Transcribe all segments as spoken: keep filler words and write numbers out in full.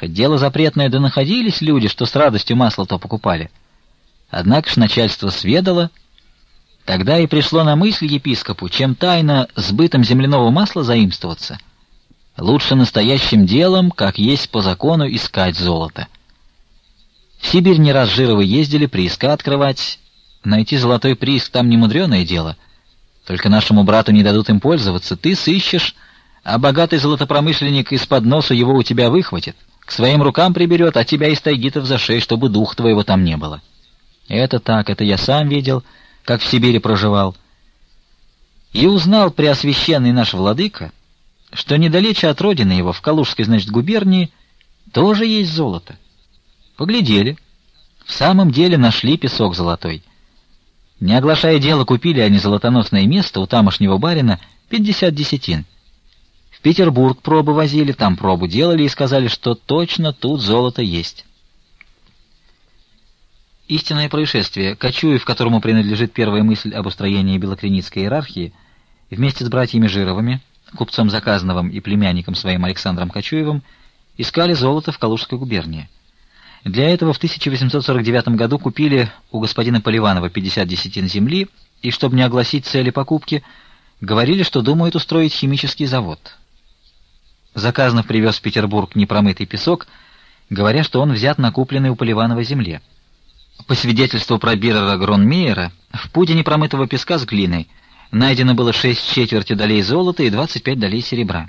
Хоть дело запретное, да находились люди, что с радостью масло то покупали. Однако ж начальство сведало, тогда и пришло на мысль епископу, чем тайно сбытом земляного масла заимствоваться, лучше настоящим делом, как есть по закону, искать золото. В Сибирь не раз Жировы ездили прииска открывать. Найти золотой прииск там не мудреное дело. Только нашему брату не дадут им пользоваться. Ты сыщешь, а богатый золотопромышленник из-под носа его у тебя выхватит, к своим рукам приберет, а тебя из тайгитов за шею, чтобы дух твоего там не было. Это так, это я сам видел, как в Сибири проживал. И узнал преосвященный наш владыка, что недалече от родины его, в Калужской, значит, губернии, тоже есть золото. Поглядели. В самом деле нашли песок золотой. Не оглашая дело, купили они золотоносное место у тамошнего барина пятьдесят десятин. В Петербург пробы возили, там пробу делали и сказали, что точно тут золото есть. Истинное происшествие. Кочуев, которому принадлежит первая мысль об устроении белокреницкой иерархии, вместе с братьями Жировыми, купцом Заказновым и племянником своим Александром Кочуевым, искали золото в Калужской губернии. Для этого в тысяча восемьсот сорок девятом году купили у господина Поливанова пятьдесят десятин земли, и, чтобы не огласить цели покупки, говорили, что думают устроить химический завод. Заказнов привез в Петербург непромытый песок, говоря, что он взят на купленной у Поливанова земле. По свидетельству пробирера Гронмейера, в пуде непромытого песка с глиной найдено было шесть четверти долей золота и двадцать пять долей серебра.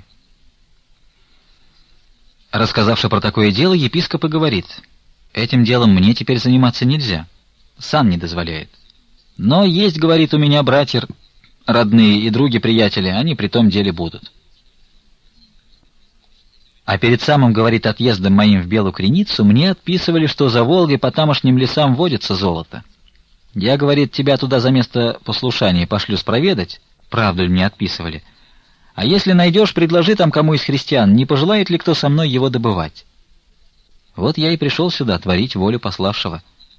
Рассказавши про такое дело, епископ и говорит: «Этим делом мне теперь заниматься нельзя, сан не дозволяет. Но есть, говорит, у меня братья родные и други-приятели, они при том деле будут». А перед самым, говорит, отъездом моим в Белую Креницу мне отписывали, что за Волгой по тамошним лесам водится золото. Я, говорит, тебя туда за место послушания пошлю спроведать, правду ли мне отписывали. А если найдешь, предложи там кому из христиан, не пожелает ли кто со мной его добывать. Вот я и пришел сюда творить волю пославшего.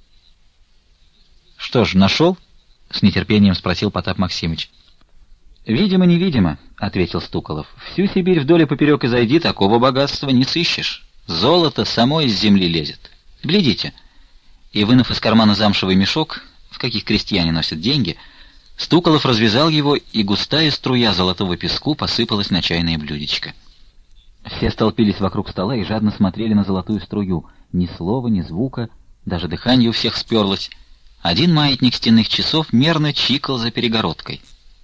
— Что ж, нашел? — с нетерпением спросил Потап Максимыч. — Видимо-невидимо, — ответил Стуколов. — Всю Сибирь вдоль и поперек и зайди, такого богатства не сыщешь. Золото само из земли лезет. Глядите. И, вынув из кармана замшевый мешок, в каких крестьяне носят деньги, Стуколов развязал его, и густая струя золотого песку посыпалась на чайное блюдечко. Все столпились вокруг стола и жадно смотрели на золотую струю. Ни слова, ни звука, даже дыхание у всех сперлось. Один маятник стенных часов мерно чикал за перегородкой.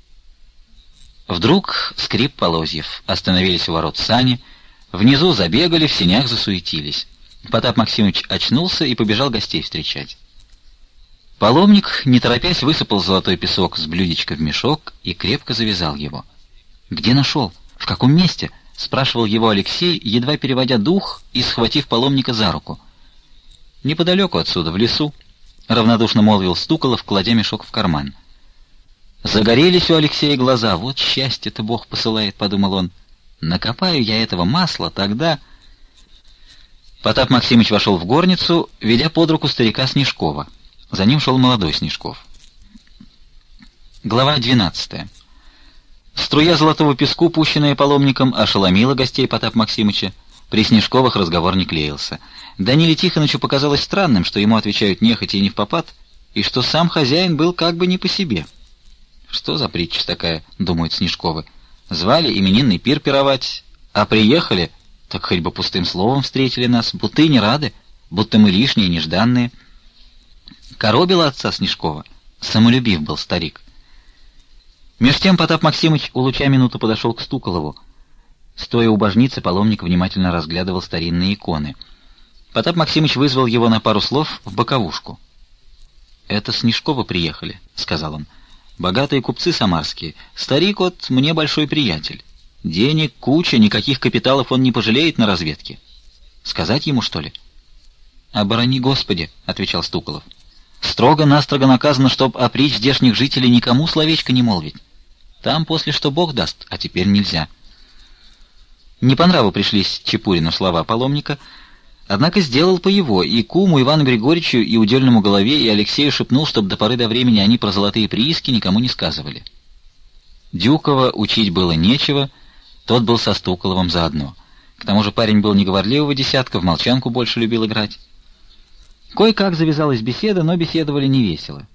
Вдруг скрип полозьев. Остановились у ворот сани. Внизу забегали, в сенях засуетились. Потап Максимыч очнулся и побежал гостей встречать. Паломник, не торопясь, высыпал золотой песок с блюдечка в мешок и крепко завязал его. «Где нашел? В каком месте?» — спрашивал его Алексей, едва переводя дух и схватив паломника за руку. «Неподалеку отсюда, в лесу», — равнодушно молвил Стуколов, кладя мешок в карман. Загорелись у Алексея глаза. «Вот счастье-то Бог посылает», — подумал он. «Накопаю я этого масла, тогда...» Потап Максимыч вошел в горницу, ведя под руку старика Снежкова. За ним шел молодой Снежков. Глава двенадцатая. Струя золотого песку, пущенная паломником, ошеломила гостей Потапа Максимыча. При Снежковых разговор не клеился. Даниле Тихонычу показалось странным, что ему отвечают нехотя и невпопад, и что сам хозяин был как бы не по себе. «Что за притча такая?» — думают Снежковы. «Звали именинный пир пировать, а приехали, так хоть бы пустым словом встретили нас, будто и не рады, будто мы лишние, нежданные». Коробило отца Снежкова. Самолюбив был старик. Меж тем Потап Максимыч у луча минуту подошел к Стуколову. Стоя у божницы, паломник внимательно разглядывал старинные иконы. Потап Максимыч вызвал его на пару слов в боковушку. «Это Снежковы приехали», — сказал он. «Богатые купцы самарские. Старик вот мне большой приятель. Денег куча, никаких капиталов он не пожалеет на разведке. Сказать ему, что ли?» «Оборони Господи», — отвечал Стуколов. «Строго-настрого наказано, чтоб опричь здешних жителей никому словечко не молвить. Там после что Бог даст, а теперь нельзя». Не по нраву пришлись Чепурину слова паломника, однако сделал по его, и куму Ивану Григорьевичу, и удельному голове, и Алексею шепнул, чтобы до поры до времени они про золотые прииски никому не сказывали. Дюкова учить было нечего, тот был со Стуколовым заодно. К тому же парень был неговорливого десятка, в молчанку больше любил играть. Кое-как завязалась беседа, но беседовали невесело.